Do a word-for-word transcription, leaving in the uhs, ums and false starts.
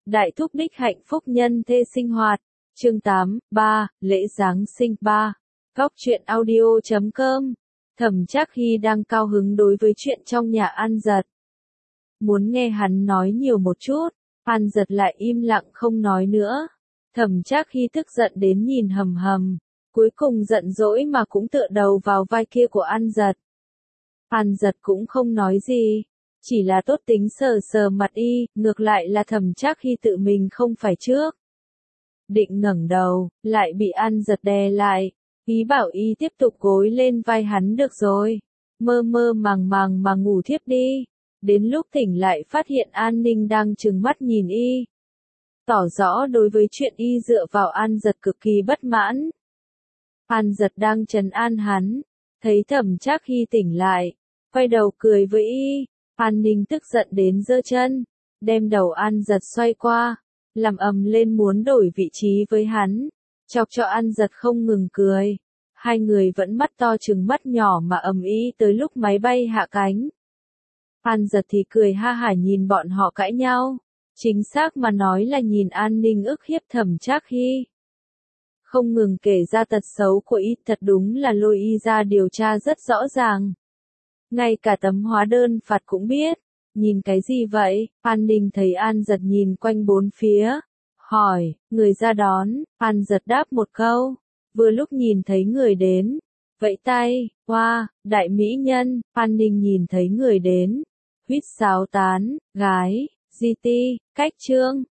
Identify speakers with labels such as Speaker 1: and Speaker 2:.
Speaker 1: Đại thúc đích hạnh phúc nhân thê sinh hoạt. Chương tám, ba, lễ Giáng sinh ba. Góc truyện audio chấm com. Thẩm Trác Hy đang cao hứng đối với chuyện trong nhà An Giật. Muốn nghe hắn nói nhiều một chút, An Giật lại im lặng không nói nữa. Thẩm Trác Hy tức giận đến nhìn hầm hầm, cuối cùng giận dỗi mà cũng tựa đầu vào vai kia của An Giật. An Giật cũng không nói gì, chỉ là tốt tính sờ sờ mặt y, ngược lại là Thẩm Trác Hy tự mình không phải trước. Định ngẩng đầu, lại bị An Giật đè lại, ý bảo y tiếp tục gối lên vai hắn được rồi, mơ mơ màng màng mà ngủ thiếp đi. Đến lúc tỉnh lại phát hiện An Ninh đang trừng mắt nhìn y, tỏ rõ đối với chuyện y dựa vào An Giật cực kỳ bất mãn. An Giật đang trấn an hắn, thấy Thẩm Trác Hy tỉnh lại, quay đầu cười với y. An Ninh tức giận đến giơ chân, đem đầu An Giật xoay qua, làm ầm lên muốn đổi vị trí với hắn, chọc cho An Giật không ngừng cười. Hai người vẫn mắt to trừng mắt nhỏ mà ầm ĩ tới lúc máy bay hạ cánh. An Giật thì cười ha hả nhìn bọn họ cãi nhau, chính xác mà nói là nhìn An Ninh ức hiếp Thẩm Trác Hy. Không ngừng kể ra tật xấu của y, thật đúng là lôi y ra điều tra rất rõ ràng. Ngay cả tấm hóa đơn phạt cũng biết. Nhìn cái gì vậy? An Ninh thấy An Giật nhìn quanh bốn phía, hỏi, người ra đón. An Giật đáp một câu, vừa lúc nhìn thấy người đến, vẫy tay, hoa, wow, đại mỹ nhân. An Ninh nhìn thấy người đến, huýt sáo tán, gái, di ti, cách trương,